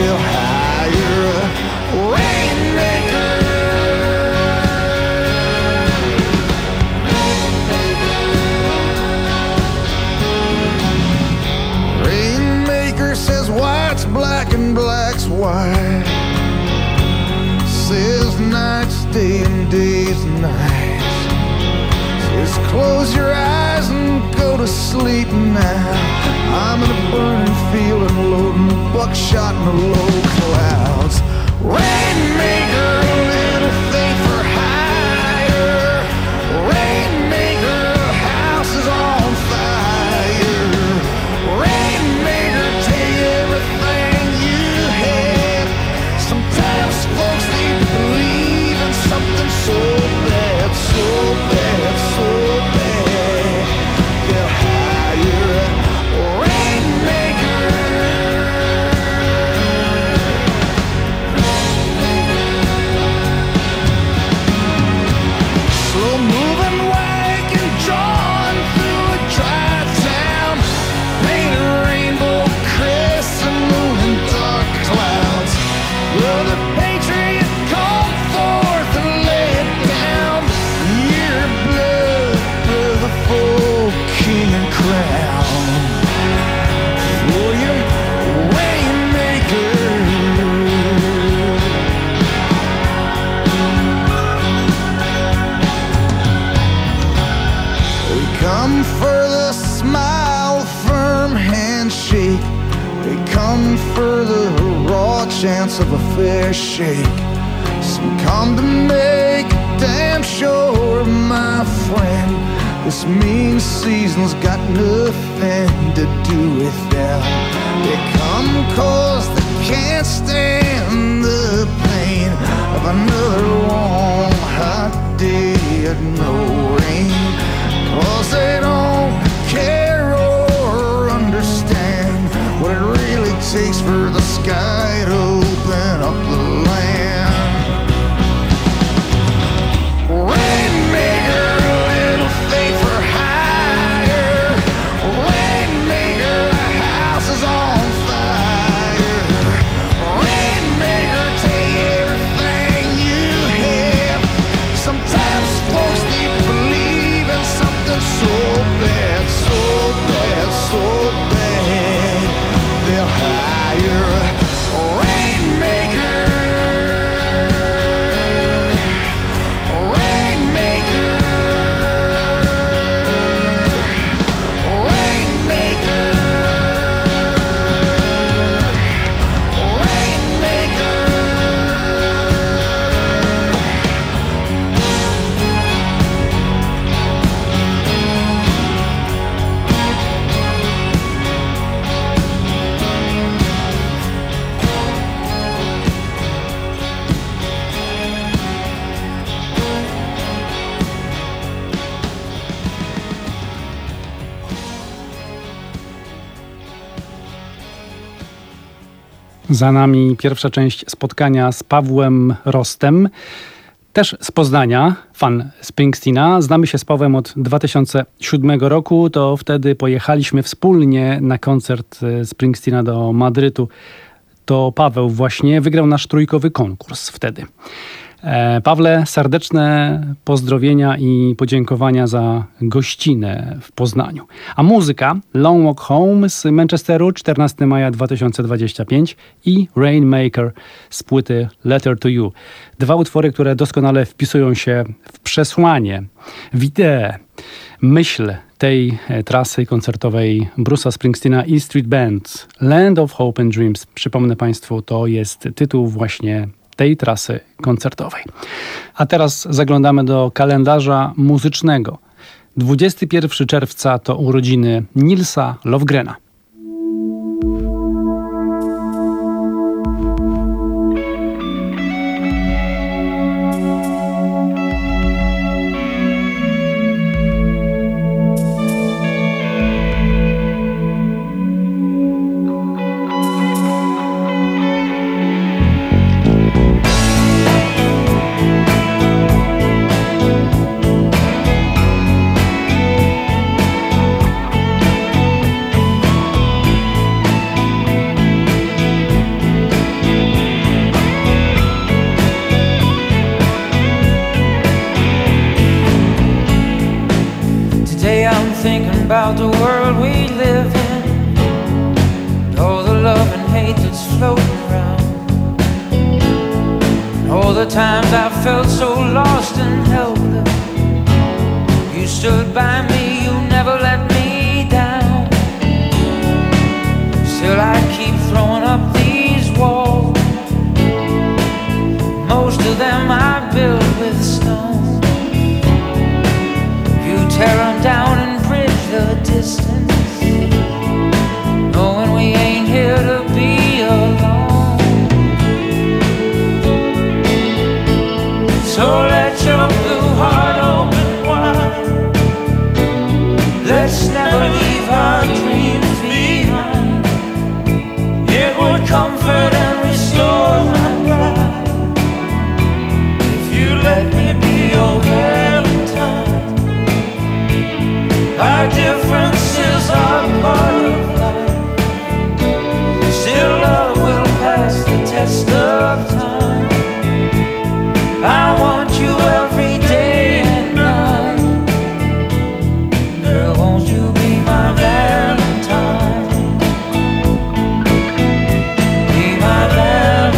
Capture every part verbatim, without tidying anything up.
they'll hire a rainmaker. Rainmaker says white's black and black's white. Says night's day and day's night. Says close your eyes and go to sleep now. I'm in a burning field and loading buckshot in the low clouds. Rainmaker, little thing for hire. Rainmaker, house is on fire. Rainmaker, take everything you have. Sometimes folks need to believe in something so bad, so bad, so bad. They'll hire a rainmaker. Slow moving wagon drawn through a dry town. Paint a rainbow crescent moon and dark clouds. Will the patriot come forth and lay it down? Your blood for the full king and crown. For your rainmaker. They come for the smile, firm handshake. They come for the raw chance of a fair shake. Some come to make damn sure, my friend, this mean season's got nothing to do with them. They come cause they can't stand the pain of another long hot day and no rain. Cause they don't care or understand what it really takes for the sky to open up the land. Rainmaker, little thing for hire. Rainmaker, the house is on fire. Rainmaker, take everything you have. Sometimes folks need to believe in something so bad, so bad, so bad. They'll hire a rainmaker. Rainmaker. Rainmaker. Rainmaker. Za nami pierwsza część spotkania z Pawłem Rostem, też z Poznania, fan Springsteena. Znamy się z Pawłem od dwa tysiące siódmego roku, to wtedy pojechaliśmy wspólnie na koncert Springsteena do Madrytu. To Paweł właśnie wygrał nasz trójkowy konkurs wtedy. E, Pawle, serdeczne pozdrowienia i podziękowania za gościnę w Poznaniu. A muzyka Long Walk Home z Manchesteru, czternastego maja dwa tysiące dwudziestego piątego i Rainmaker z płyty Letter to You. Dwa utwory, które doskonale wpisują się w przesłanie, w ideę, myśl tej trasy koncertowej Bruce'a Springsteena i Street Band. Land of Hope and Dreams. Przypomnę Państwu, to jest tytuł właśnie tej trasy koncertowej. A teraz zaglądamy do kalendarza muzycznego. dwudziestego pierwszego czerwca to urodziny Nilsa Lofgrena. about the world we live in, all the love and hate that's floating around, all the times I felt so lost and helpless. You stood by me, you never let me down. Still I keep throwing up these walls, most of them I built with stone. You tear them down and bridge the distance, knowing we ain't here to be alone. So let your blue heart open wide, let's never leave our dreams behind. It would comfort and restore my pride if you let me be your Valentine. Our differences are part of life, still love will pass the test of time. I want you every day and night. Girl, won't you be my Valentine? Be my Valentine.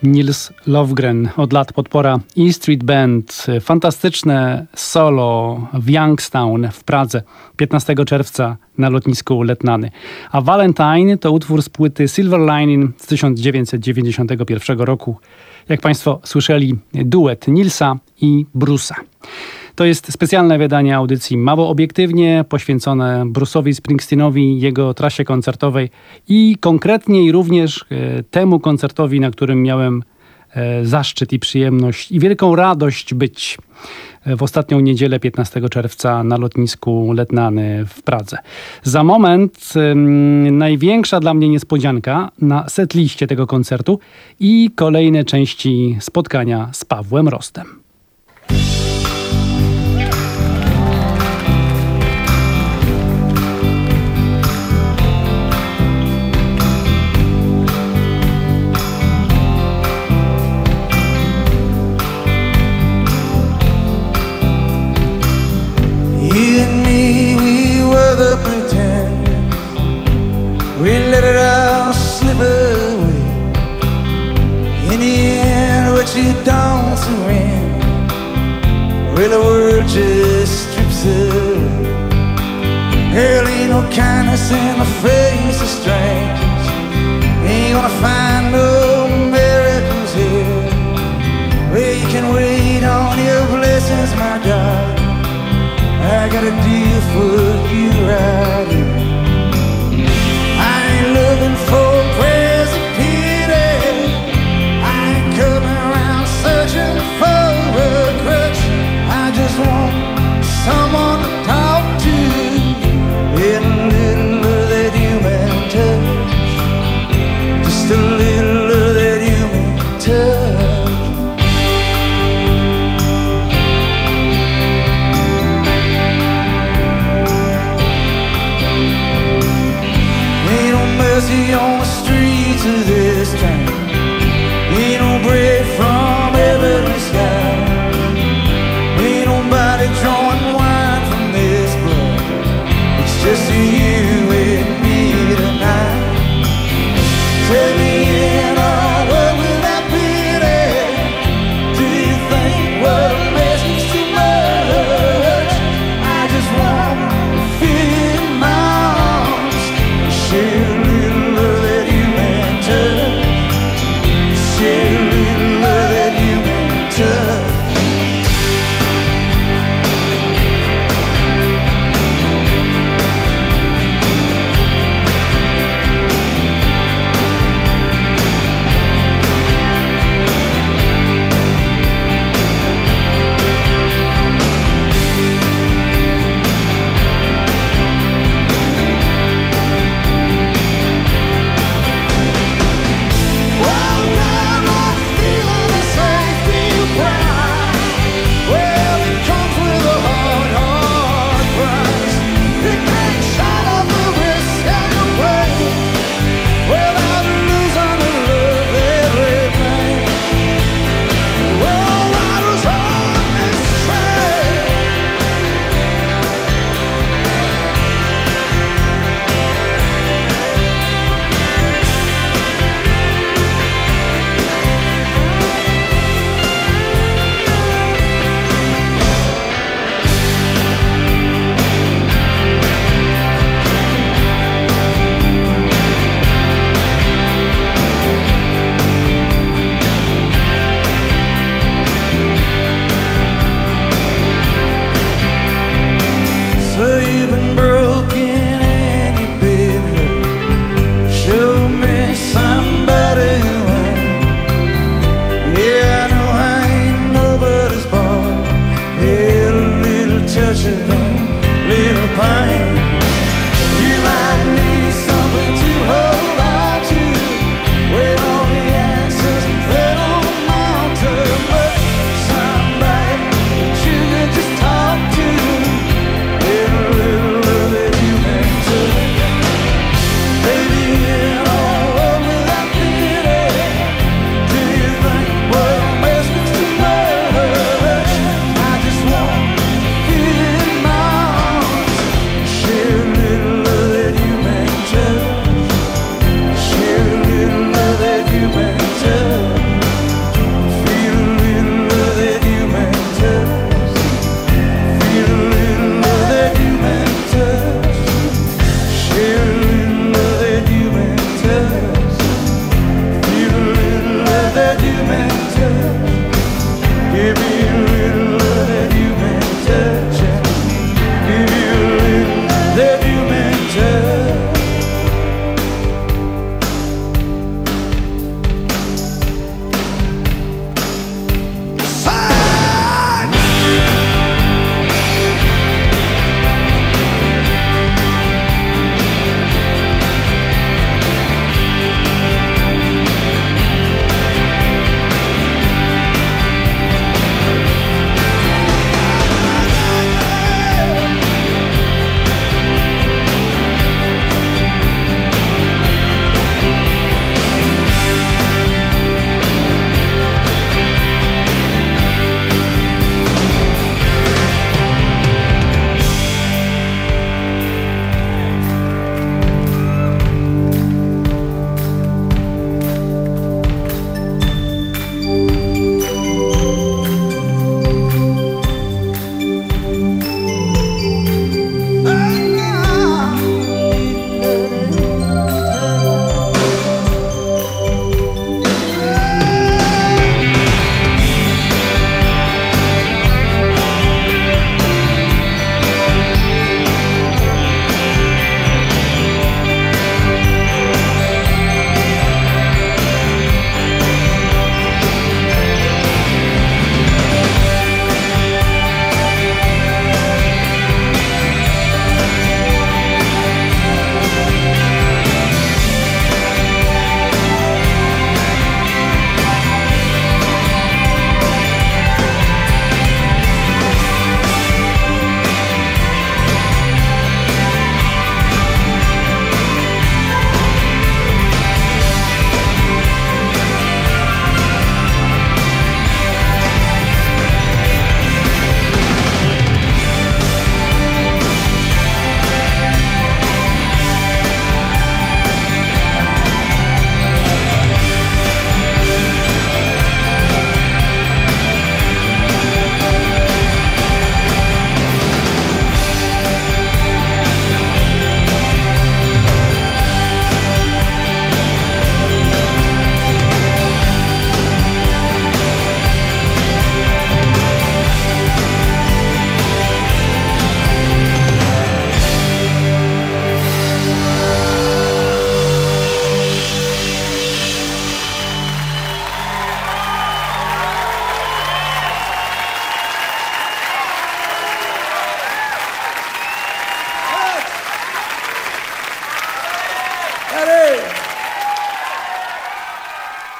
Nils Lofgren, od lat podpora E Street Band, fantastyczne solo w Youngstown w Pradze piętnastego czerwca na lotnisku Letnany. A Valentine to utwór z płyty Silver Lining z tysiąc dziewięćset dziewięćdziesiątego pierwszego roku. Jak Państwo słyszeli, duet Nilsa i Bruce'a. To jest specjalne wydanie audycji Mało Obiektywnie, poświęcone Bruce'owi Springsteenowi, jego trasie koncertowej i konkretniej również e, temu koncertowi, na którym miałem e, zaszczyt i przyjemność i wielką radość być w ostatnią niedzielę piętnastego czerwca na lotnisku Letnany w Pradze. Za moment e, największa dla mnie niespodzianka na setliście tego koncertu i kolejne części spotkania z Pawłem Rostem. You and me, we were the pretenders. We let it all slip away. In the end, what you don't surrender, well, the world just strips away. Hell, ain't no kindness in the face of strangers. Ain't gonna find no miracles here. Well, you can wait on your blessings, my God. I got a deal for you right here. I ain't looking for praise or pity. I ain't coming around searching for a crutch. I just want someone to talk to, and a little of that human touch. Just a little of that human touch. Mercy on the streets of this town. Ain't no bread from heavenly sky. Ain't nobody drawing wine from this blood. It's just you and me tonight. Take me in a world without pity. Do you think what a mess is too much? I just want to feel in my arms, share a little of that human touch.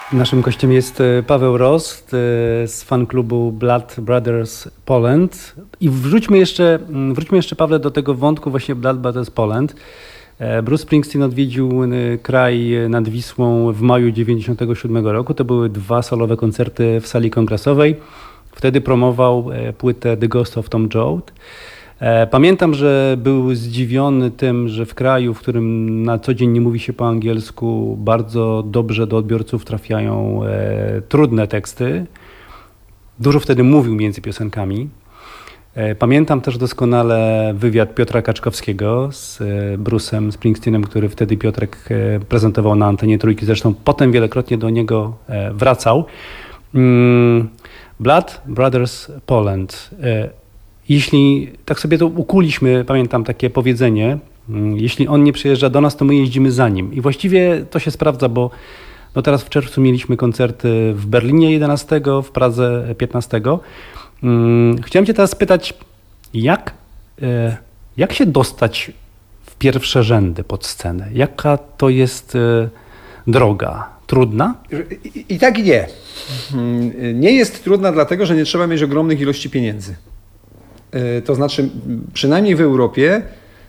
Naszym gościem jest Paweł Rost z fanklubu Blood Brothers Poland. I wróćmy jeszcze, wróćmy jeszcze, Pawle, do tego wątku właśnie Blood Brothers Poland. Bruce Springsteen odwiedził kraj nad Wisłą w maju dziewięćdziesiątego siódmego roku. To były dwa solowe koncerty w sali kongresowej. Wtedy promował płytę The Ghost of Tom Joad. Pamiętam, że był zdziwiony tym, że w kraju, w którym na co dzień nie mówi się po angielsku, bardzo dobrze do odbiorców trafiają e, trudne teksty. Dużo wtedy mówił między piosenkami. E, pamiętam też doskonale wywiad Piotra Kaczkowskiego z e, Bruce'em Springsteenem, który wtedy Piotrek e, prezentował na antenie Trójki. Zresztą potem wielokrotnie do niego e, wracał. Mm, Blood Brothers Poland. E, Jeśli tak sobie to ukuliśmy, pamiętam takie powiedzenie, jeśli on nie przyjeżdża do nas, to my jeździmy za nim. I właściwie to się sprawdza, bo no teraz w czerwcu mieliśmy koncerty w Berlinie jedenastego, w Pradze piętnastego. Chciałem cię teraz spytać, jak, jak się dostać w pierwsze rzędy pod scenę? Jaka to jest droga? Trudna? I, i tak i nie. Nie jest trudna dlatego, że nie trzeba mieć ogromnych ilości pieniędzy. To znaczy, przynajmniej w Europie,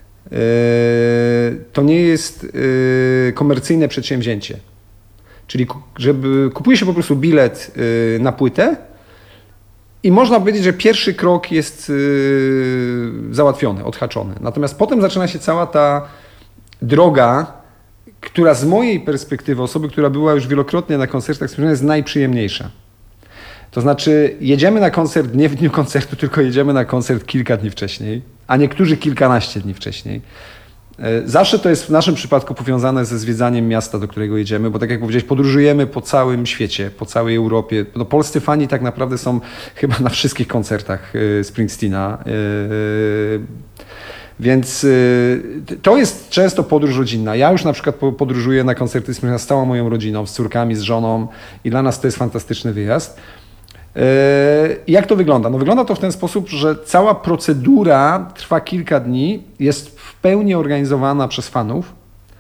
to nie jest komercyjne przedsięwzięcie. Czyli żeby kupuje się po prostu bilet na płytę i można powiedzieć, że pierwszy krok jest załatwiony, odhaczony. Natomiast potem zaczyna się cała ta droga, która z mojej perspektywy, osoby, która była już wielokrotnie na koncertach, jest najprzyjemniejsza. To znaczy jedziemy na koncert nie w dniu koncertu, tylko jedziemy na koncert kilka dni wcześniej, a niektórzy kilkanaście dni wcześniej. Zawsze to jest w naszym przypadku powiązane ze zwiedzaniem miasta, do którego jedziemy, bo tak jak powiedziałeś, podróżujemy po całym świecie, po całej Europie. No, polscy fani tak naprawdę są chyba na wszystkich koncertach Springsteena. Więc to jest często podróż rodzinna. Ja już na przykład podróżuję na koncerty z całą moją rodziną, z córkami, z żoną i dla nas to jest fantastyczny wyjazd. Jak to wygląda? No wygląda to w ten sposób, że cała procedura trwa kilka dni, jest w pełni organizowana przez fanów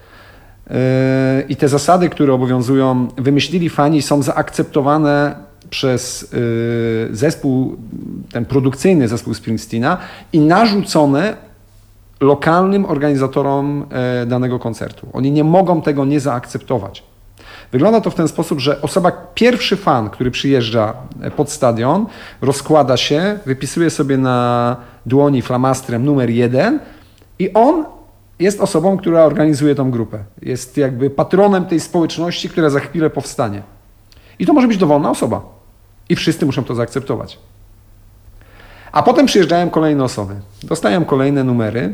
i te zasady, które obowiązują, wymyślili fani, są zaakceptowane przez zespół, ten produkcyjny zespół Springsteena i narzucone lokalnym organizatorom danego koncertu. Oni nie mogą tego nie zaakceptować. Wygląda to w ten sposób, że osoba, pierwszy fan, który przyjeżdża pod stadion, rozkłada się, wypisuje sobie na dłoni flamastrem numer jeden i on jest osobą, która organizuje tą grupę. Jest jakby patronem tej społeczności, która za chwilę powstanie. I to może być dowolna osoba. I wszyscy muszą to zaakceptować. A potem przyjeżdżają kolejne osoby. Dostają kolejne numery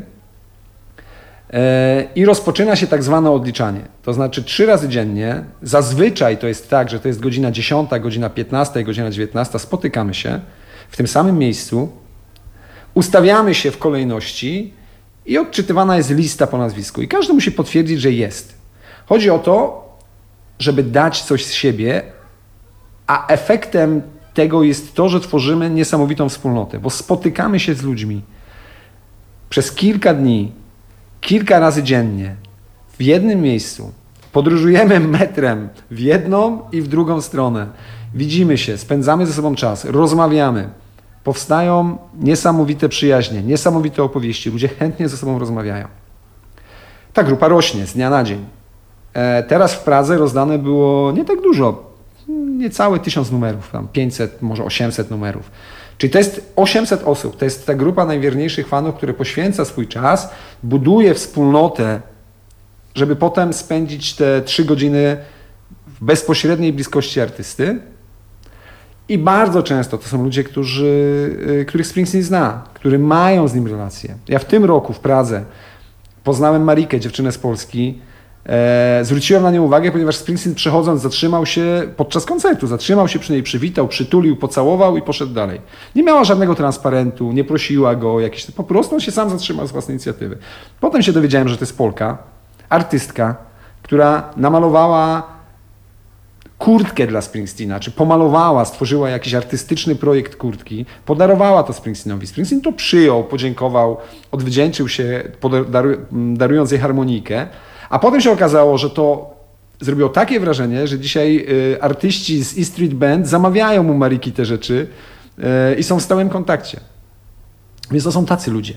i rozpoczyna się tak zwane odliczanie. To znaczy trzy razy dziennie, zazwyczaj to jest tak, że to jest godzina dziesiąta, godzina piętnasta i godzina dziewiętnasta, spotykamy się w tym samym miejscu, ustawiamy się w kolejności i odczytywana jest lista po nazwisku. I każdy musi potwierdzić, że jest. Chodzi o to, żeby dać coś z siebie, a efektem tego jest to, że tworzymy niesamowitą wspólnotę, bo spotykamy się z ludźmi przez kilka dni, kilka razy dziennie, w jednym miejscu. Podróżujemy metrem w jedną i w drugą stronę. Widzimy się, spędzamy ze sobą czas, rozmawiamy. Powstają niesamowite przyjaźnie, niesamowite opowieści. Ludzie chętnie ze sobą rozmawiają. Ta grupa rośnie z dnia na dzień. Teraz w Pradze rozdane było nie tak dużo, niecałe tysiąc numerów, tam pięćset, może osiemset numerów. Czyli to jest osiemset osób, to jest ta grupa najwierniejszych fanów, które poświęca swój czas, buduje wspólnotę, żeby potem spędzić te trzy godziny w bezpośredniej bliskości artysty. I bardzo często to są ludzie, którzy, których Springsteen zna, którzy mają z nim relacje. Ja w tym roku w Pradze poznałem Marikę, dziewczynę z Polski. E, zwróciłem na nią uwagę, ponieważ Springsteen przechodząc zatrzymał się podczas koncertu, zatrzymał się przy niej, przywitał, przytulił, pocałował i poszedł dalej. Nie miała żadnego transparentu, nie prosiła go o jakieś, po prostu on się sam zatrzymał z własnej inicjatywy. Potem się dowiedziałem, że to jest Polka, artystka, która namalowała kurtkę dla Springsteena, czy pomalowała, stworzyła jakiś artystyczny projekt kurtki, podarowała to Springsteenowi. Springsteen to przyjął, podziękował, odwdzięczył się, darując jej harmonijkę. A potem się okazało, że to zrobiło takie wrażenie, że dzisiaj y, artyści z E Street Band zamawiają mu Mariki te rzeczy y, i są w stałym kontakcie. Więc to są tacy ludzie.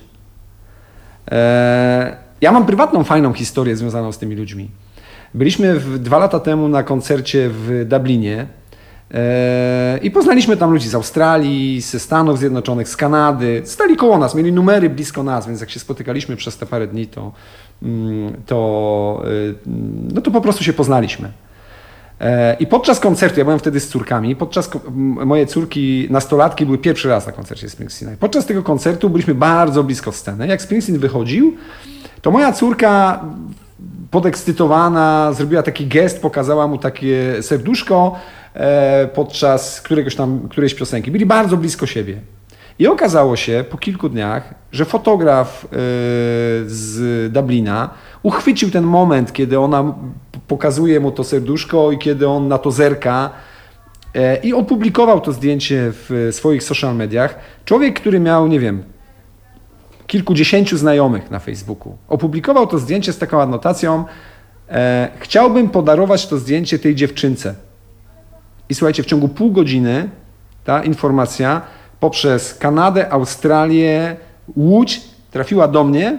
E, ja mam prywatną, fajną historię związaną z tymi ludźmi. Byliśmy w, dwa lata temu na koncercie w Dublinie e, i poznaliśmy tam ludzi z Australii, ze Stanów Zjednoczonych, z Kanady. Stali koło nas, mieli numery blisko nas, więc jak się spotykaliśmy przez te parę dni, to, to, no to po prostu się poznaliśmy. E, I podczas koncertu, ja byłem wtedy z córkami, podczas moje córki, nastolatki były pierwszy raz na koncercie Springsteena. I podczas tego koncertu byliśmy bardzo blisko sceny. Jak Springsteen wychodził, to moja córka podekscytowana zrobiła taki gest, pokazała mu takie serduszko e, podczas któregoś tam, którejś piosenki. Byli bardzo blisko siebie. I okazało się po kilku dniach, że fotograf e, z Dublina uchwycił ten moment, kiedy ona pokazuje mu to serduszko i kiedy on na to zerka e, i opublikował to zdjęcie w swoich social mediach. Człowiek, który miał, nie wiem, kilkudziesięciu znajomych na Facebooku. Opublikował to zdjęcie z taką adnotacją: e, chciałbym podarować to zdjęcie tej dziewczynce. I słuchajcie, w ciągu pół godziny ta informacja poprzez Kanadę, Australię, Łódź trafiła do mnie.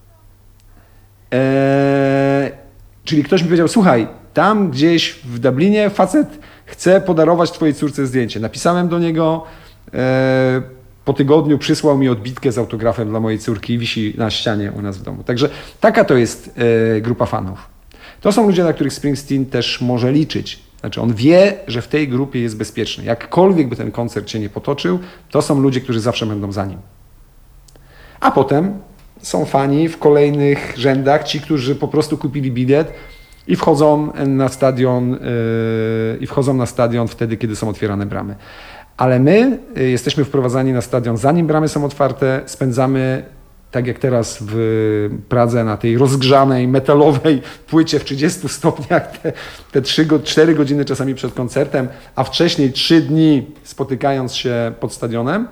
E, czyli ktoś mi powiedział: słuchaj, tam gdzieś w Dublinie facet chce podarować twojej córce zdjęcie. Napisałem do niego, e, po tygodniu przysłał mi odbitkę z autografem dla mojej córki i wisi na ścianie u nas w domu. Także taka to jest e, grupa fanów. To są ludzie, na których Springsteen też może liczyć. Znaczy on wie, że w tej grupie jest bezpieczny. Jakkolwiek by ten koncert się nie potoczył, to są ludzie, którzy zawsze będą za nim. A potem są fani w kolejnych rzędach, ci, którzy po prostu kupili bilet i wchodzą na stadion, yy, i wchodzą na stadion wtedy, kiedy są otwierane bramy. Ale my jesteśmy wprowadzani na stadion, zanim bramy są otwarte, spędzamy, tak jak teraz w Pradze, na tej rozgrzanej, metalowej płycie w trzydziestu stopniach, te, te trzy, cztery godziny czasami przed koncertem, a wcześniej trzy dni spotykając się pod stadionem,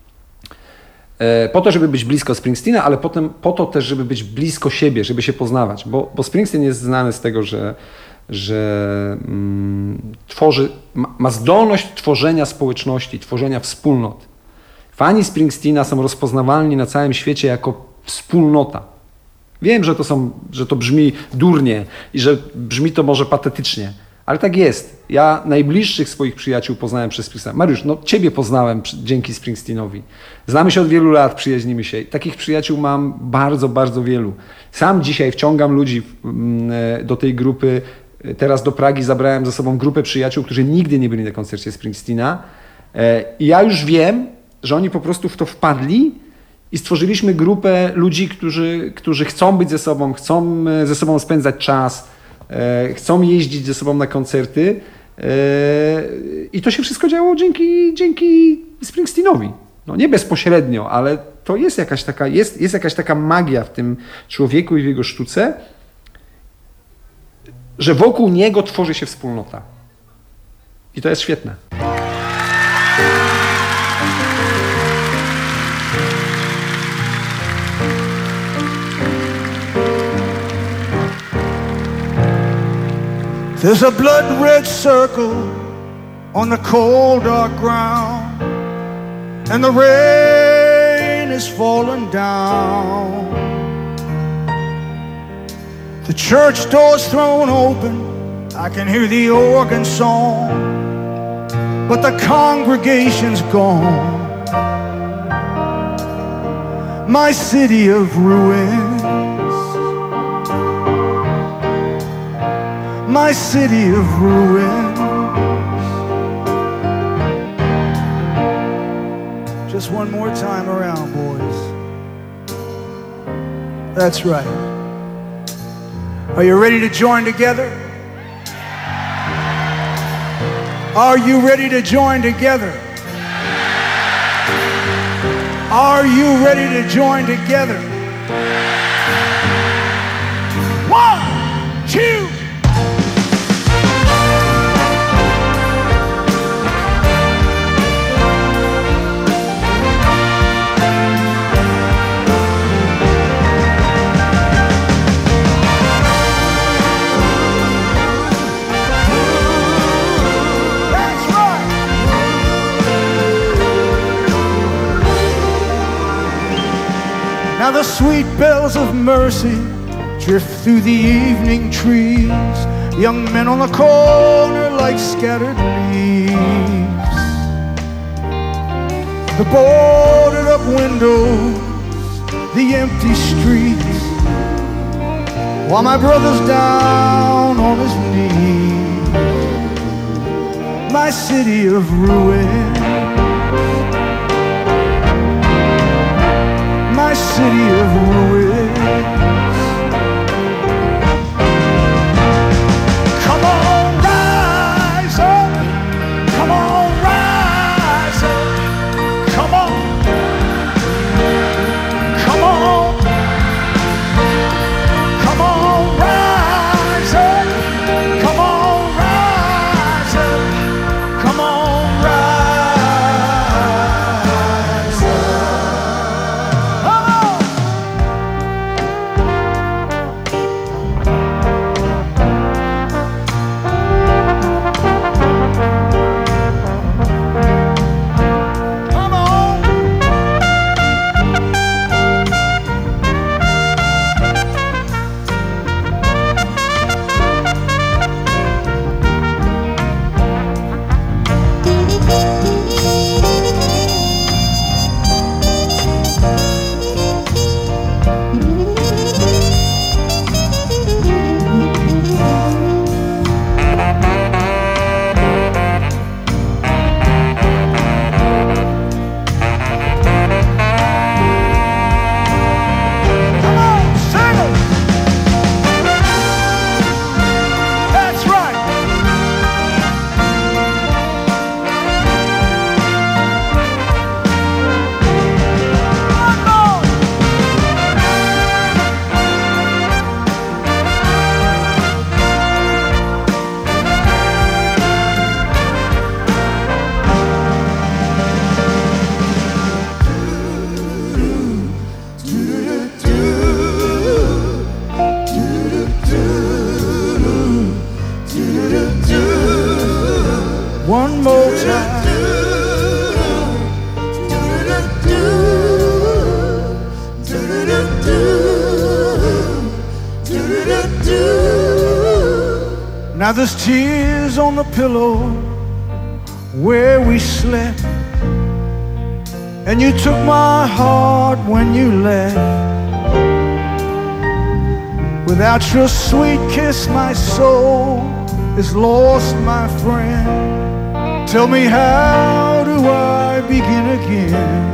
po to, żeby być blisko Springsteena, ale potem po to też, żeby być blisko siebie, żeby się poznawać, bo, bo Springsteen jest znany z tego, że że mm, tworzy, ma, ma zdolność tworzenia społeczności, tworzenia wspólnot. Fani Springsteena są rozpoznawalni na całym świecie jako wspólnota. Wiem, że to, są, że to brzmi durnie i że brzmi to może patetycznie, ale tak jest. Ja najbliższych swoich przyjaciół poznałem przez Springsteena. Mariusz, no ciebie poznałem dzięki Springsteenowi. Znamy się od wielu lat, przyjaźnimy się. Takich przyjaciół mam bardzo, bardzo wielu. Sam dzisiaj wciągam ludzi do tej grupy. Teraz do Pragi zabrałem ze sobą grupę przyjaciół, którzy nigdy nie byli na koncercie Springsteena. I ja już wiem, że oni po prostu w to wpadli i stworzyliśmy grupę ludzi, którzy, którzy chcą być ze sobą, chcą ze sobą spędzać czas, chcą jeździć ze sobą na koncerty. I to się wszystko działo dzięki, dzięki Springsteenowi. No nie bezpośrednio, ale to jest jakaś taka, jest, jest jakaś taka magia w tym człowieku i w jego sztuce, że wokół niego tworzy się wspólnota. I to jest świetne. There's a blood red circle on the cold dark ground, and the rain is falling down. The church door's thrown open, I can hear the organ song, but the congregation's gone. My city of ruins, my city of ruins. Just one more time around, boys. That's right. Are you ready to join together? Are you ready to join together? Are you ready to join together? One, two. the sweet bells of mercy drift through the evening trees. Young men on the corner like scattered leaves. The boarded up windows, the empty streets, while my brother's down on his knees. My city of ruin, my city of ruin. Come on, rise up. Come on, rise up. Come on. Come on. Come on, rise up. Come on, rise up. Come on, rise up. Come on. Come on. Come on, sing it. That's right. One more. One more time. Now there's tears on the pillow where we slept, and you took my heart when you left. Without your sweet kiss, my soul is lost, my friend. Tell me, how do I begin again?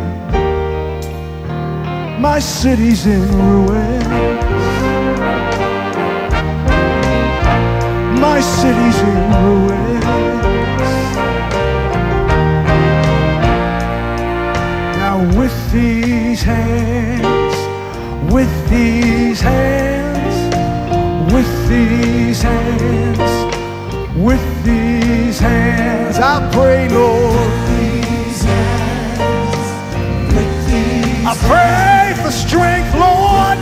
My city's in ruins. My city's in ruins. Now with these hands, with these hands, with these hands, with these hands, I pray, Lord. I pray for strength, Lord.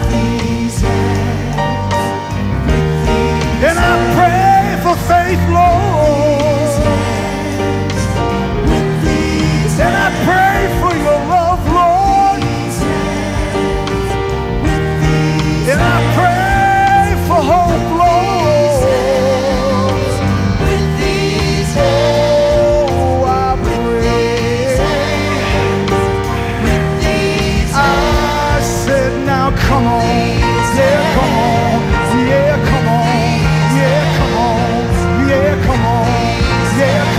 And I pray for faith, Lord. And I pray for your love, Lord. And I pray for hope, Lord. Oh, I pray. I said, now come on. Yeah, come on. Yeah, come on. Yeah, come on. Yeah, come on. Yeah, come on.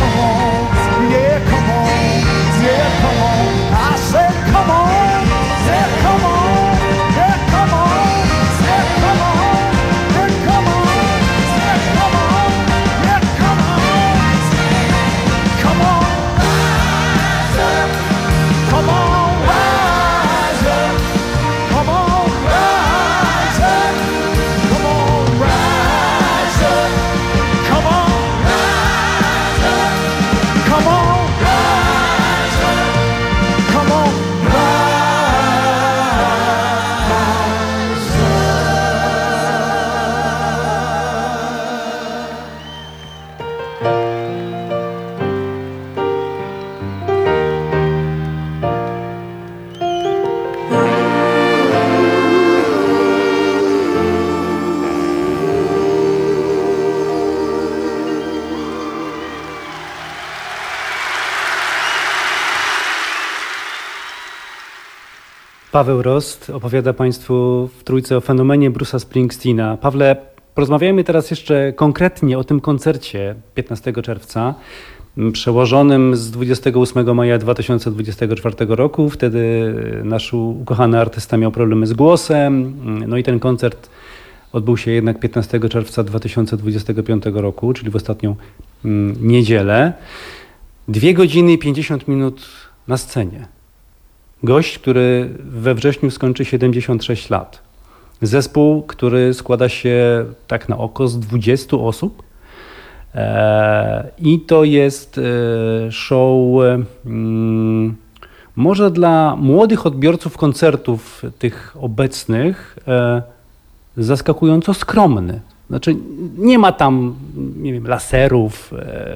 Paweł Rost opowiada Państwu w Trójce o fenomenie Bruce'a Springsteena. Pawle, porozmawiajmy teraz jeszcze konkretnie o tym koncercie piętnastego czerwca, przełożonym z dwudziestego ósmego maja dwa tysiące dwudziestego czwartego roku. Wtedy nasz ukochany artysta miał problemy z głosem. No i ten koncert odbył się jednak piętnastego czerwca dwa tysiące dwudziestego piątego roku, czyli w ostatnią mm, niedzielę. Dwie godziny i pięćdziesiąt minut na scenie. Gość, który we wrześniu skończy siedemdziesiąt sześć lat. Zespół, który składa się tak na oko z dwudziestu osób. E, I to jest e, show mm, może dla młodych odbiorców koncertów tych obecnych e, zaskakująco skromny. Znaczy nie ma tam, nie wiem, laserów,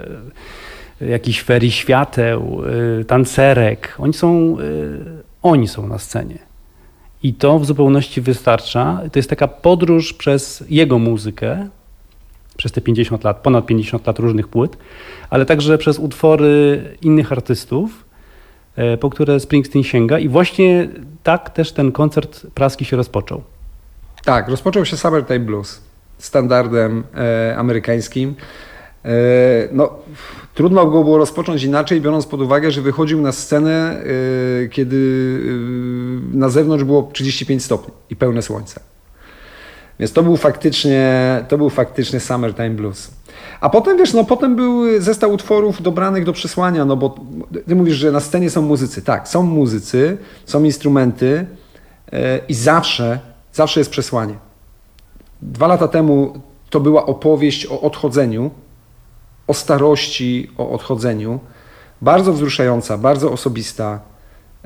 e, jakichś ferii świateł, e, tancerek. Oni są, e, oni są na scenie. I to w zupełności wystarcza. To jest taka podróż przez jego muzykę, przez te pięćdziesiąt lat, ponad pięćdziesiąt lat różnych płyt, ale także przez utwory innych artystów, e, po które Springsteen sięga. I właśnie tak też ten koncert praski się rozpoczął. Tak, rozpoczął się Summertime Blues, standardem e, amerykańskim. E, no, trudno go było rozpocząć inaczej, biorąc pod uwagę, że wychodził na scenę, e, kiedy e, na zewnątrz było trzydzieści pięć stopni i pełne słońce. Więc to był faktycznie, to był faktycznie Summertime Blues. A potem, wiesz, no potem był zestaw utworów dobranych do przesłania, no bo ty mówisz, że na scenie są muzycy. Tak, są muzycy, są instrumenty e, i zawsze Zawsze jest przesłanie. Dwa lata temu to była opowieść o odchodzeniu, o starości, o odchodzeniu. Bardzo wzruszająca, bardzo osobista, yy,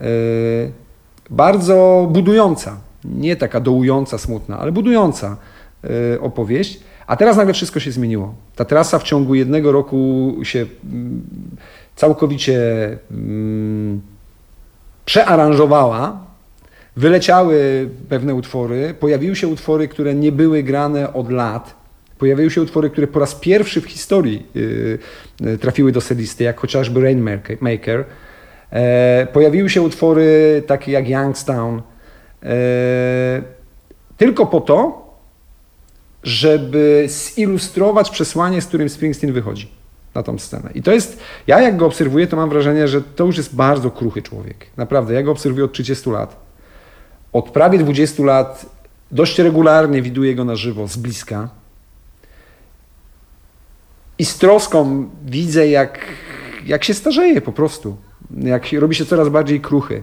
bardzo budująca. Nie taka dołująca, smutna, ale budująca yy, opowieść. A teraz nagle wszystko się zmieniło. Ta trasa w ciągu jednego roku się yy, całkowicie yy, przearanżowała. Wyleciały pewne utwory, pojawiły się utwory, które nie były grane od lat. Pojawiły się utwory, które po raz pierwszy w historii yy, trafiły do selisty, jak chociażby Rainmaker. E, pojawiły się utwory takie jak Youngstown. E, tylko po to, żeby zilustrować przesłanie, z którym Springsteen wychodzi na tą scenę. I to jest, ja jak go obserwuję, to mam wrażenie, że to już jest bardzo kruchy człowiek. Naprawdę, ja go obserwuję od trzydziestu lat. Od prawie dwudziestu lat dość regularnie widuję go na żywo, z bliska. I z troską widzę, jak, jak się starzeje po prostu. Jak robi się coraz bardziej kruchy.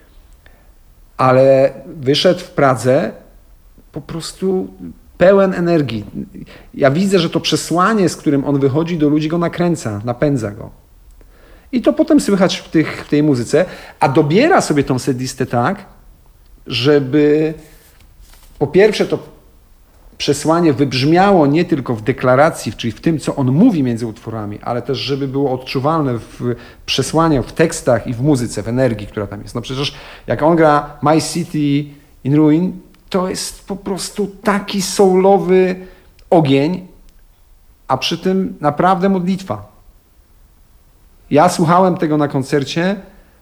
Ale wyszedł w Pradze po prostu pełen energii. Ja widzę, że to przesłanie, z którym on wychodzi do ludzi, go nakręca, napędza go. I to potem słychać w, tych, w tej muzyce, a dobiera sobie tą setlistę tak, żeby po pierwsze to przesłanie wybrzmiało nie tylko w deklaracji, czyli w tym, co on mówi między utworami, ale też żeby było odczuwalne w przesłaniach, w tekstach i w muzyce, w energii, która tam jest. No przecież jak on gra My City in Ruin, to jest po prostu taki soulowy ogień, a przy tym naprawdę modlitwa. Ja słuchałem tego na koncercie,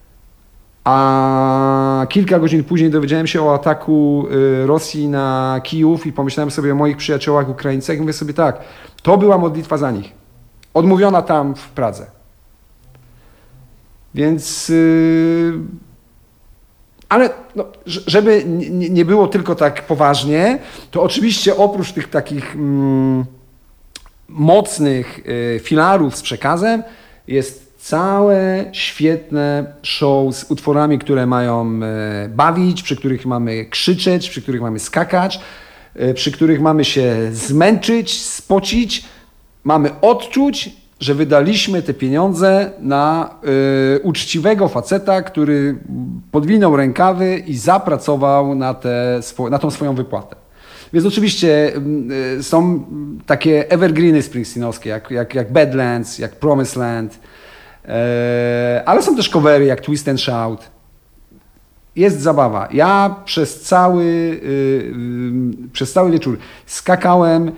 a kilka godzin później dowiedziałem się o ataku Rosji na Kijów i pomyślałem sobie o moich przyjaciołach Ukraińcach i mówię sobie tak, to była modlitwa za nich. Odmówiona tam w Pradze. Więc... Yy... Ale no, żeby nie było tylko tak poważnie, to oczywiście oprócz tych takich mm, mocnych y, filarów z przekazem jest całe świetne show z utworami, które mają y, bawić, przy których mamy krzyczeć, przy których mamy skakać, y, przy których mamy się zmęczyć, spocić, mamy odczuć, że wydaliśmy te pieniądze na y, uczciwego faceta, który podwinął rękawy i zapracował na, te swo- na tą swoją wypłatę. Więc oczywiście y, są takie evergreeny springsteenowskie, jak, jak, jak Badlands, jak Promised Land, y, ale są też covery jak Twist and Shout. Jest zabawa. Ja przez cały, y, y, przez cały wieczór skakałem,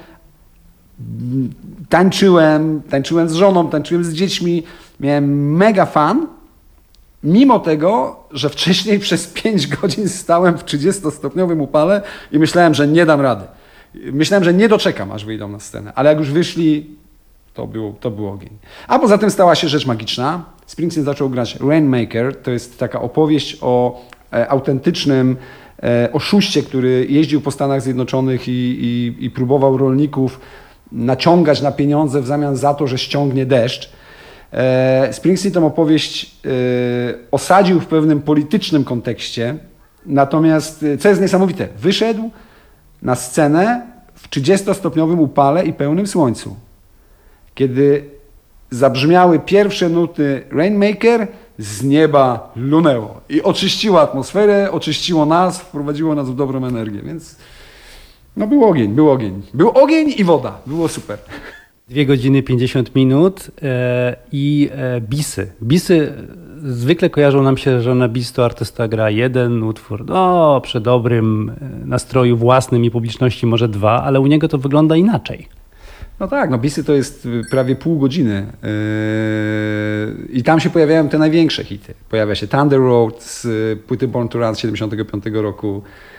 tańczyłem, tańczyłem z żoną, tańczyłem z dziećmi, miałem mega fan Mimo tego, że wcześniej przez pięć godzin stałem w trzydziestostopniowym upale i myślałem, że nie dam rady. Myślałem, że nie doczekam, aż wyjdą na scenę. Ale jak już wyszli, to był, to był ogień. A poza tym stała się rzecz magiczna. Springsteen zaczął grać Rainmaker. To jest taka opowieść o e, autentycznym e, oszuście, który jeździł po Stanach Zjednoczonych i, i, i próbował rolników naciągać na pieniądze w zamian za to, że ściągnie deszcz. Springsteen tę opowieść osadził w pewnym politycznym kontekście, natomiast, co jest niesamowite, wyszedł na scenę w trzydziestostopniowym upale i pełnym słońcu. Kiedy zabrzmiały pierwsze nuty Rainmaker, z nieba lunęło i oczyściło atmosferę, oczyściło nas, wprowadziło nas w dobrą energię, więc no był ogień, był ogień. Był ogień i woda, było super. Dwie godziny pięćdziesiąt minut e, i e, bisy. Bisy zwykle kojarzą nam się, że na bis to artysta gra jeden utwór, no przy dobrym nastroju własnym i publiczności może dwa, ale u niego to wygląda inaczej. No tak, no bisy to jest prawie pół godziny yy, i tam się pojawiają te największe hity. Pojawia się Thunder Road z płyty Born to Run z siedemdziesiątego piątego roku.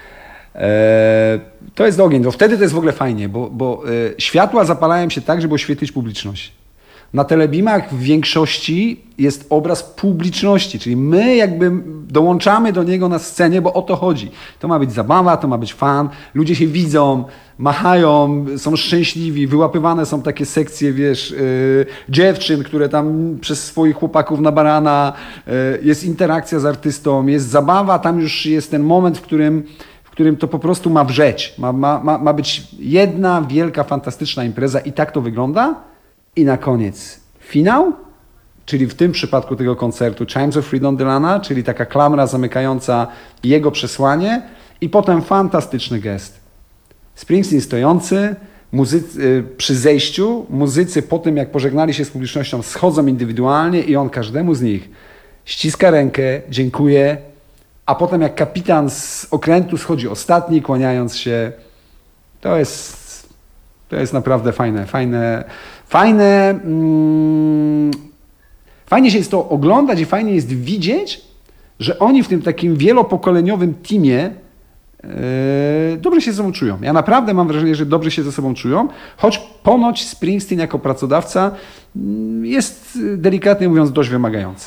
To jest ogień, bo wtedy to jest w ogóle fajnie, bo, bo światła zapalają się tak, żeby oświetlić publiczność. Na telebimach w większości jest obraz publiczności, czyli my jakby dołączamy do niego na scenie, bo o to chodzi. To ma być zabawa, to ma być fan, ludzie się widzą, machają, są szczęśliwi, wyłapywane są takie sekcje, wiesz, yy, dziewczyn, które tam przez swoich chłopaków na barana, yy, jest interakcja z artystą, jest zabawa, tam już jest ten moment, w którym w którym to po prostu ma wrzeć. Ma, ma, ma, ma być jedna wielka, fantastyczna impreza i tak to wygląda. I na koniec finał, czyli w tym przypadku tego koncertu Chimes of Freedom Dylana, czyli taka klamra zamykająca jego przesłanie i potem fantastyczny gest. Springsteen stojący, muzycy, przy zejściu, muzycy po tym jak pożegnali się z publicznością schodzą indywidualnie i on każdemu z nich ściska rękę, dziękuję, a potem jak kapitan z okrętu schodzi ostatni, kłaniając się, to jest, to jest naprawdę fajne, fajne, fajne, mm, fajnie się jest to oglądać i fajnie jest widzieć, że oni w tym takim wielopokoleniowym teamie yy, dobrze się ze sobą czują. Ja naprawdę mam wrażenie, że dobrze się ze sobą czują, choć ponoć Springsteen jako pracodawca yy, jest delikatnie mówiąc dość wymagający.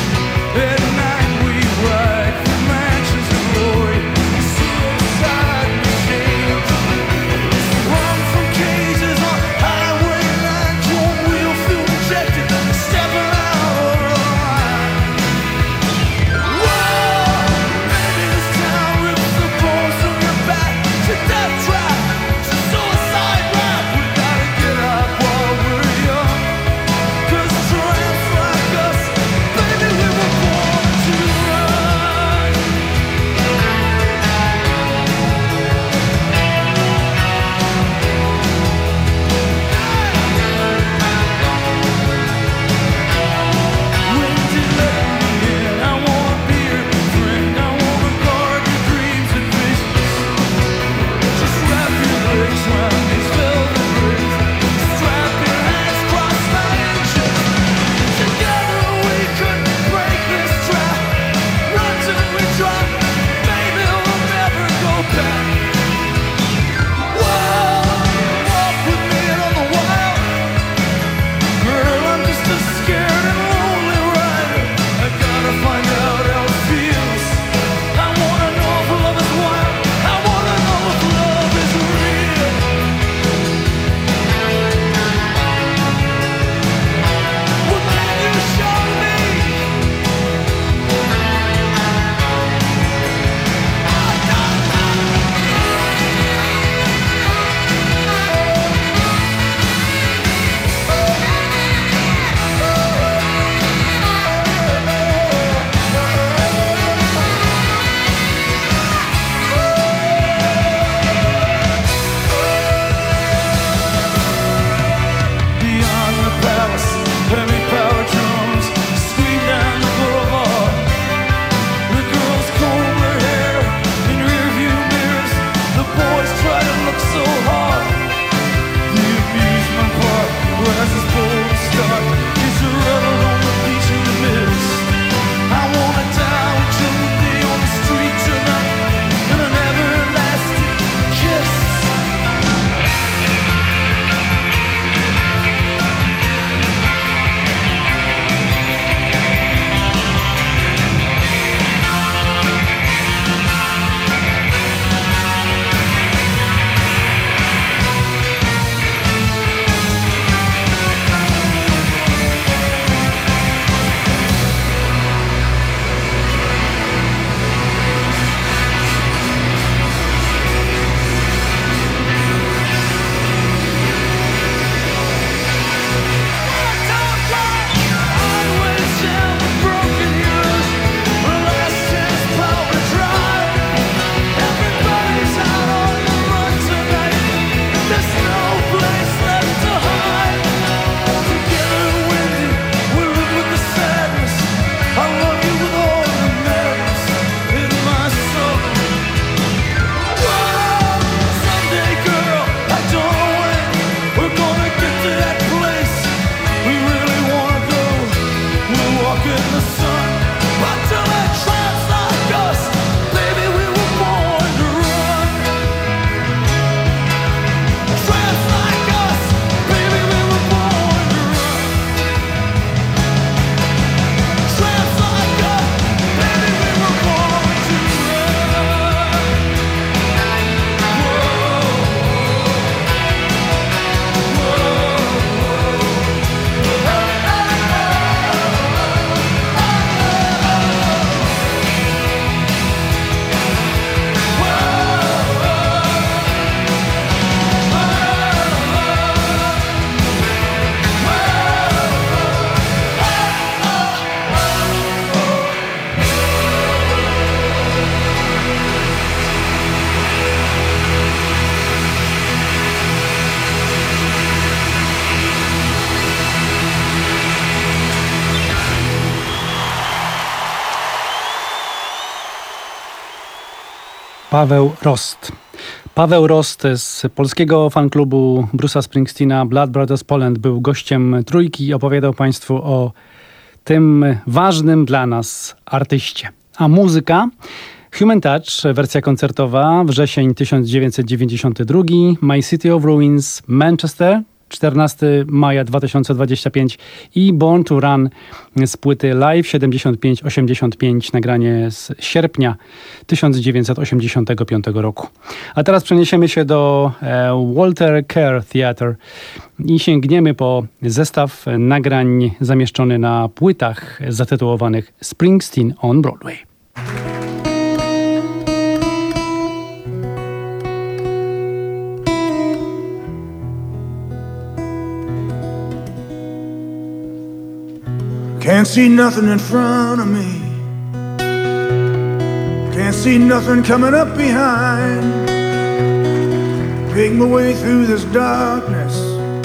At night we ride for matches of glory, suicide. Paweł Rost. Paweł Rost z polskiego fanklubu Bruce'a Springsteena Blood Brothers Poland był gościem Trójki i opowiadał Państwu o tym ważnym dla nas artyście. A muzyka? Human Touch, wersja koncertowa, wrzesień tysiąc dziewięćset dziewięćdziesiąty drugi, My City of Ruins, Manchester, czternastego maja dwa tysiące dwudziestego piątego i Born to Run z płyty Live siedemdziesiąt pięć osiemdziesiąt pięć, nagranie z sierpnia tysiąc dziewięćset osiemdziesiątego piątego roku. A teraz przeniesiemy się do e, Walter Kerr Theatre i sięgniemy po zestaw nagrań zamieszczony na płytach zatytułowanych Springsteen on Broadway. Can't see nothing in front of me. Can't see nothing coming up behind. Make my way through this darkness.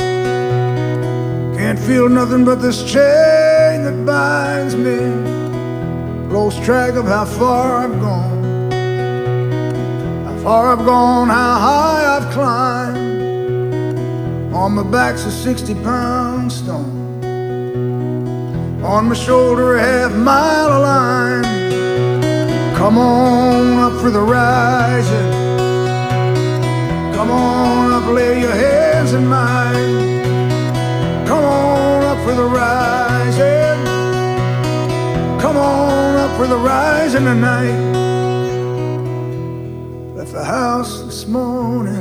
Can't feel nothing but this chain that binds me. Lost track of how far I've gone. How far I've gone, how high I've climbed. On my back's a sixty pound stone. On my shoulder a half mile of line. Come on up for the rising. Come on up, lay your hands in mine. Come on up for the rising. Come on up for the rising tonight. Left the house this morning.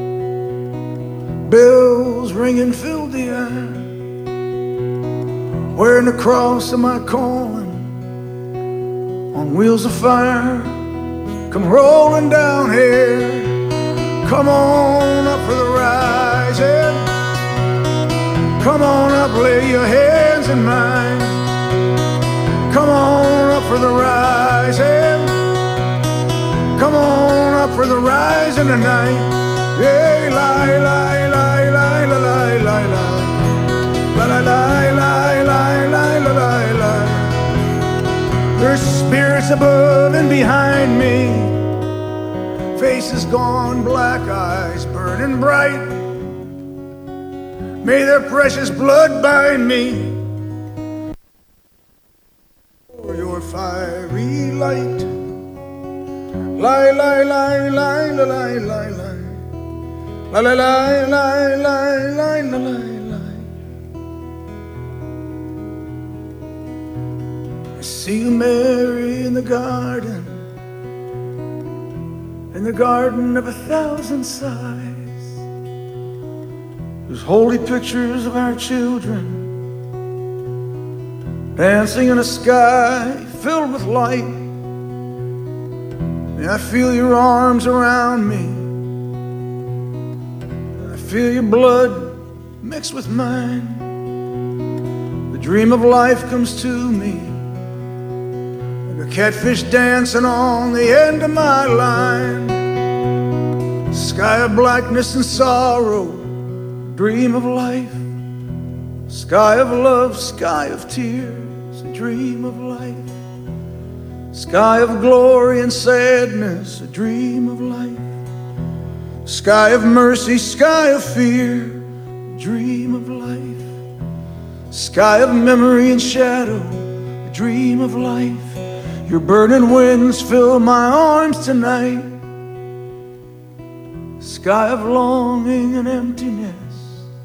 Bells ringing filled the air. Wearing the cross of my calling on wheels of fire. Come rolling down here. Come on up for the rising. Come on up, lay your hands in mine. Come on up for the rising. Come on up for the rising tonight. Yeah, lie, lie, lie, lie, lie, lie, lie, lie. La la la la la la la la la. There's spirits above and behind me. Faces gone, black eyes burning bright. May their precious blood bind me. For your fiery light. Lie, lie, lie, lie, lie, lie, lie, lie. La la la la la la la la. See you, Mary, in the garden, in the garden of a thousand sighs. There's holy pictures of our children dancing in a sky filled with light. May I feel your arms around me. I feel your blood mixed with mine. The dream of life comes to me. A catfish dancing on the end of my line. Sky of blackness and sorrow, dream of life. Sky of love, sky of tears, a dream of life. Sky of glory and sadness, a dream of life. Sky of mercy, sky of fear, a dream of life. Sky of memory and shadow, a dream of life. Your burning winds fill my arms tonight. Sky of longing and emptiness.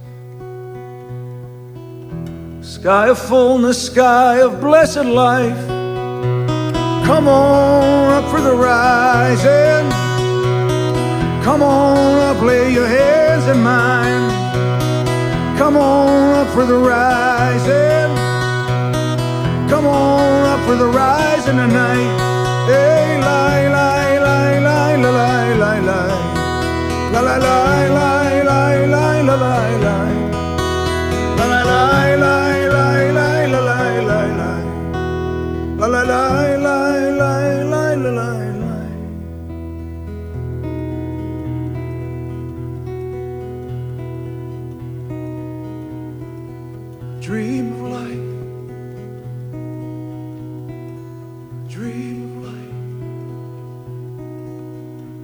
Sky of fullness, sky of blessed life. Come on up for the rising. Come on up, lay your hands in mine. Come on up for the rising. Come on up for the rising tonight. Hey, lie, lie, lie, lie, lie, lie, lie, lie. La la la lie, lie, lie, la lie, lie. La la lie, lie, lie, lie, la lie, lie, lie. La la lie, lie, lie, lie, la lie, lie. Dream of life. Dream of life.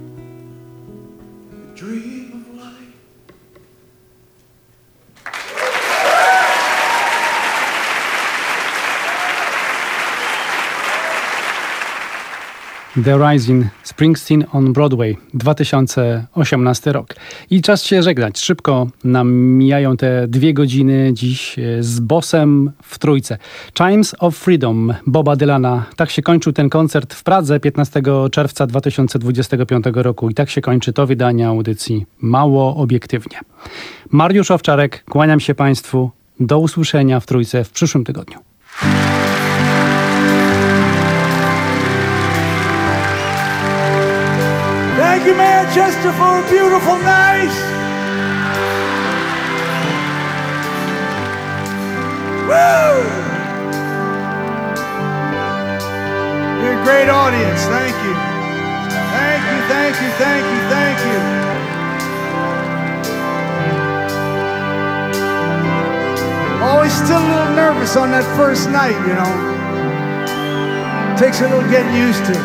The Rising, Springsteen on Broadway, dwa tysiące osiemnasty rok. I czas się żegnać. Szybko nam mijają te dwie godziny dziś z Bossem w trójce. Chimes of Freedom, Boba Dylana. Tak się kończył ten koncert w Pradze piętnastego czerwca dwa tysiące dwudziestego piątego roku. I tak się kończy to wydanie audycji Mało Obiektywnie. Mariusz Owczarek, kłaniam się Państwu. Do usłyszenia w trójce w przyszłym tygodniu. Thank you, Manchester, for a beautiful night. Woo! You're a great audience. Thank you. Thank you, thank you, thank you, thank you. Always still a little nervous on that first night, you know. Takes a little getting used to.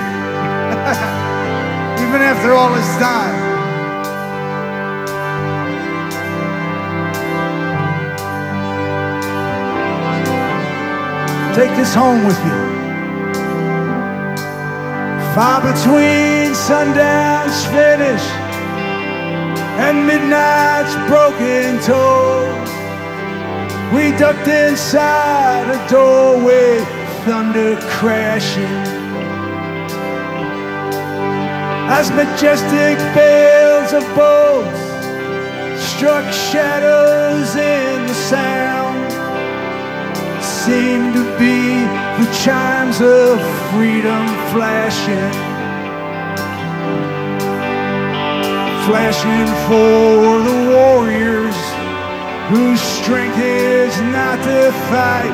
Even after all this time. Take this home with you. Far between sundown's finish and midnight's broken toll, we ducked inside a doorway, thunder crashing. As majestic bales of boats struck shadows in the sound, seemed to be the chimes of freedom flashing, flashing for the warriors whose strength is not to fight,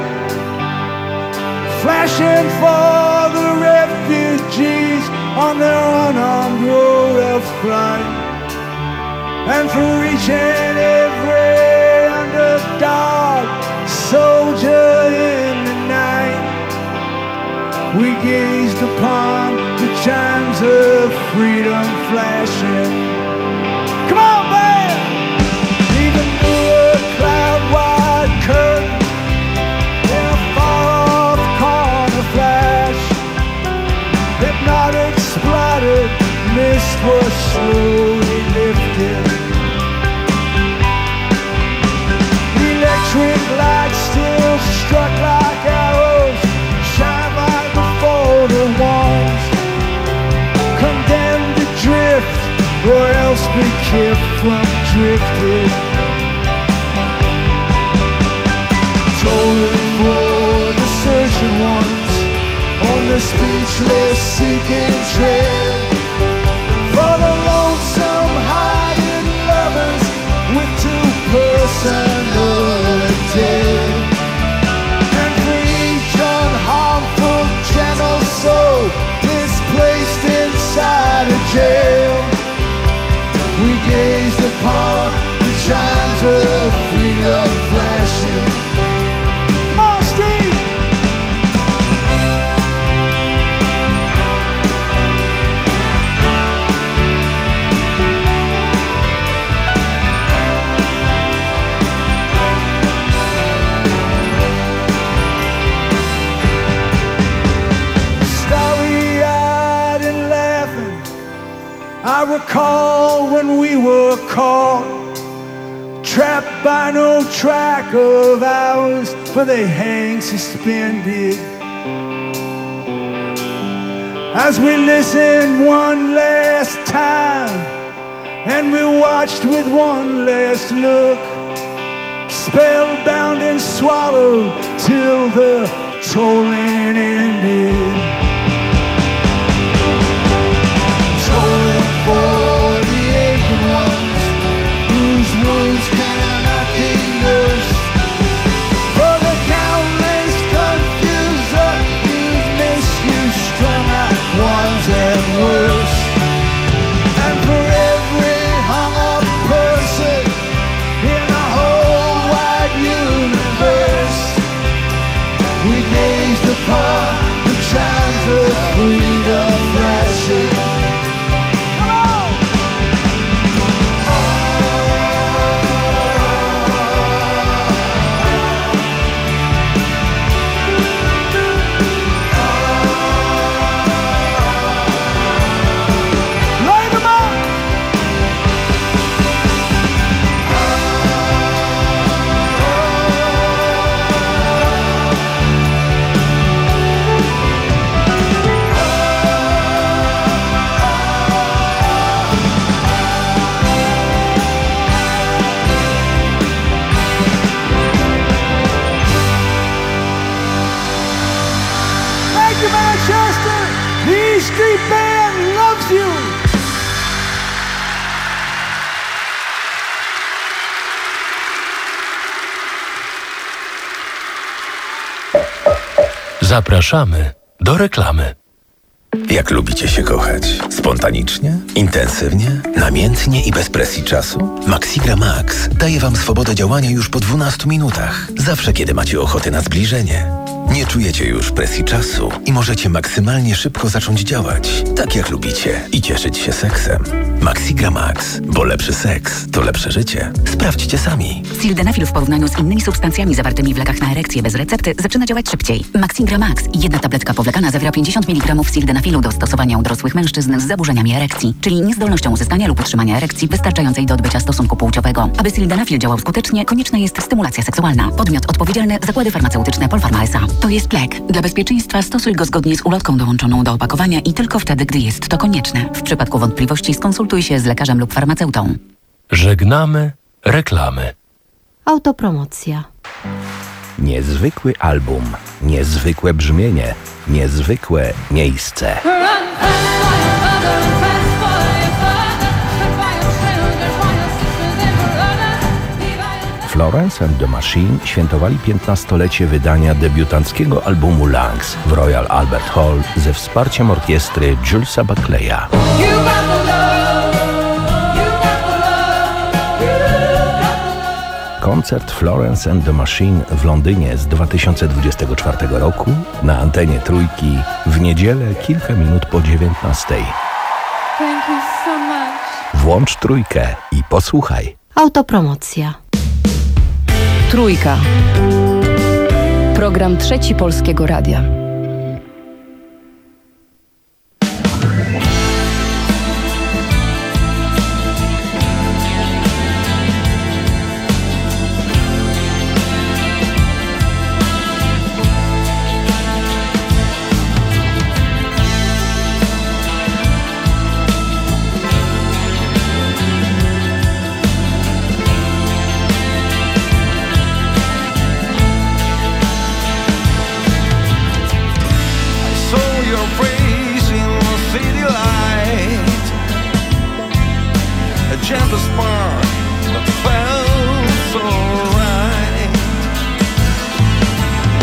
flashing for the refugees on their unarmed road of flight, and for each and every underdog soldier in the night, we gazed upon the chimes of freedom flashing. Come on, man! Even through a cloud-wide curtain in a far-off corner flash, hypnotic splattered mist was slowly lifted. Electric lights still struck like arrows, shine like before the ones condemned to drift, or else be kept from drifting. Tolling for the searching ones on the speechless seeking trail, for the lonesome hiding lovers with two personal tale, and for each unharmful gentle soul displaced inside a jail, we gazed upon the chimes of freedom flashing. I recall when we were caught, trapped by no track of ours, for they hang suspended. As we listened one last time, and we watched with one last look, spellbound and swallowed till the tolling ended. For the aching ones whose wounds cannot be nursed, for the countless confused, abused, misused, strung out ones and worse, and for every hung-up person in the whole wide universe, we gazed upon the Street Band loves you. Zapraszamy do reklamy. Jak lubicie się kochać? Spontanicznie? Intensywnie? Namiętnie i bez presji czasu? Maxigra Max daje Wam swobodę działania już po dwunastu minutach. Zawsze, kiedy macie ochotę na zbliżenie. Nie czujecie już presji czasu i możecie maksymalnie szybko zacząć działać, tak jak lubicie, i cieszyć się seksem. Maxigra Max, bo lepszy seks to lepsze życie. Sprawdźcie sami. Sildenafil w porównaniu z innymi substancjami zawartymi w lekach na erekcję bez recepty zaczyna działać szybciej. Maxigra Max, jedna tabletka powlekana zawiera pięćdziesiąt miligramów sildenafilu do stosowania u dorosłych mężczyzn z zaburzeniami erekcji, czyli niezdolnością uzyskania lub utrzymania erekcji wystarczającej do odbycia stosunku płciowego. Aby sildenafil działał skutecznie, konieczna jest stymulacja seksualna. Podmiot odpowiedzialny: zakłady farmaceutyczne Polpharma S A. To jest plek. Dla bezpieczeństwa stosuj go zgodnie z ulotką dołączoną do opakowania i tylko wtedy, gdy jest to konieczne. W przypadku wątpliwości skonsultuj się z lekarzem lub farmaceutą. Żegnamy reklamy. Autopromocja. Niezwykły album, niezwykłe brzmienie, niezwykłe miejsce. Florence and the Machine świętowali piętnastolecie wydania debiutanckiego albumu Lungs w Royal Albert Hall ze wsparciem orkiestry Julesa Buckleya. Koncert Florence and the Machine w Londynie z dwa tysiące dwudziestego czwartego roku na antenie Trójki w niedzielę kilka minut po dziewiętnastej. Thank you so much. Włącz Trójkę i posłuchaj. Autopromocja. Trójka. Program Trzeci Polskiego Radia.